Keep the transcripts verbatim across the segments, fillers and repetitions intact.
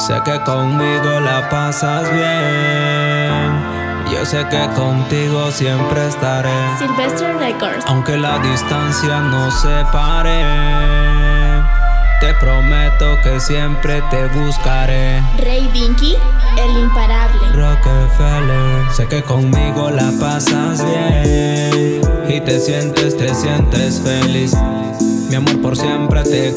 Sé que conmigo la pasas bien. Yo sé que contigo siempre estaré. Silvestre Records. Aunque la distancia nos separe, te prometo que siempre te buscaré. Rey Vinky, el imparable. Rockefeller. Sé que conmigo la pasas bien y te sientes, te sientes feliz. Mi amor, por siempre te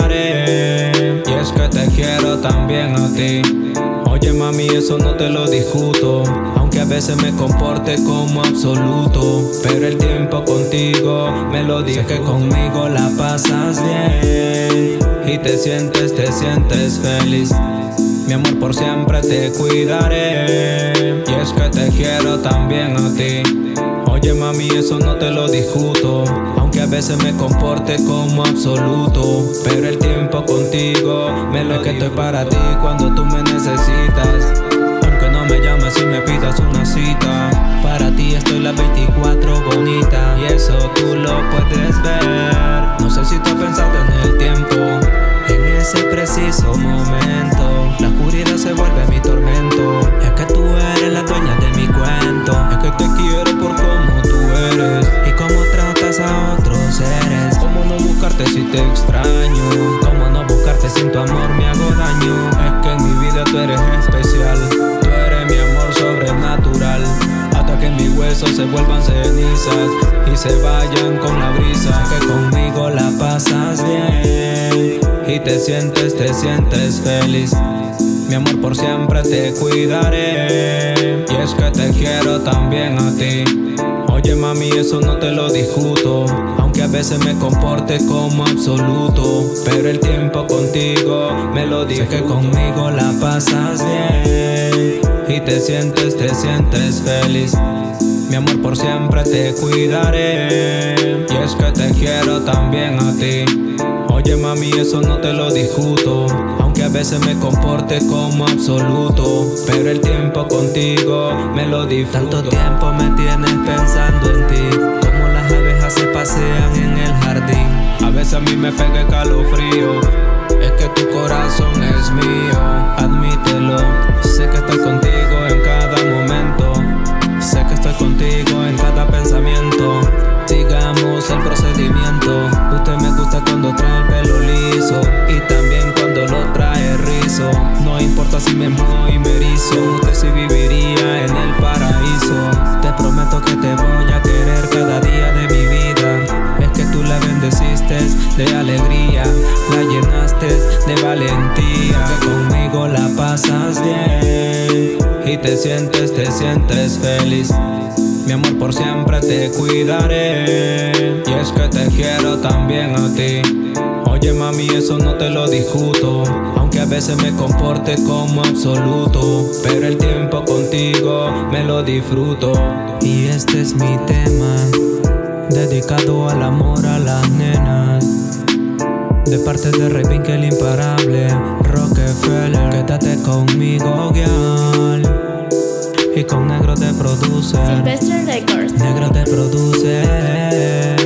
cuidaré. Y es que te quiero también a ti. Oye mami, eso no te lo discuto, aunque a veces me comporte como absoluto, pero el tiempo contigo me lo dice. Que conmigo la pasas bien y te sientes, te sientes feliz. Mi amor, por siempre te cuidaré. Y es que te quiero también a ti. Oye mami, eso no te lo discuto, aunque a veces me comporte como absoluto, pero el tiempo contigo me lo. Es que estoy para ti cuando tú me necesitas, aunque no me llames y me pidas una cita. Para ti estoy las veinticuatro bonita, y eso tú lo puedes ver. No sé si tú has pensado en el tiempo, en ese preciso momento la oscuridad se vuelve mi tormento. Es que tú eres la dueña de mi cuento. Es que te quiero por cómo tú eres y cómo tratas a otros seres. Cómo no buscarte si te extraño, cómo no buscarte sin tu amor me hago daño. Es que en mi vida tú eres especial, tú eres mi amor sobrenatural. Hasta que mis huesos se vuelvan cenizas y se vayan con la brisa. Que conmigo la pasas bien y te sientes, te sientes feliz. Mi amor, por siempre te cuidaré. Y es que te quiero también a ti. Oye mami, eso no te lo discuto, aunque a veces me comporte como absoluto, pero el tiempo contigo me lo dice. Que conmigo la pasas bien y te sientes, te sientes feliz. Mi amor, por siempre te cuidaré. Y es que te quiero también a ti. Oye mami, eso no te lo discuto, aunque a veces me comporte como absoluto, pero el tiempo contigo me lo disfruto. Tanto tiempo me tienes pensando en ti, como las abejas se pasean en el jardín. A veces a mí me pega el calofrío, es que tu corazón es mío, admítelo. Sé que estoy contigo en cada momento, sé que estoy contigo en cada pensamiento. Sigamos el procedimiento. Usted me gusta cuando trae el pelo liso y también cuando lo trae rizo. No importa si me mojo y me erizo, usted sí viviría en el paraíso. Te prometo que te voy a querer cada día de mi vida. Es que tú la bendeciste de alegría, la llenaste de valentía. Que conmigo la pasas bien y te sientes, te sientes feliz. Mi amor, por siempre te cuidaré. Y es que te quiero también a ti. Oye mami, eso no te lo discuto, aunque a veces me comporte como absoluto, pero el tiempo contigo me lo disfruto. Y este es mi tema, dedicado al amor a las nenas, de parte de Rey Vinky el imparable, Rockefeller. Quédate conmigo, girl. Y con Negro te produce, Silvestre Records. Negro te produce.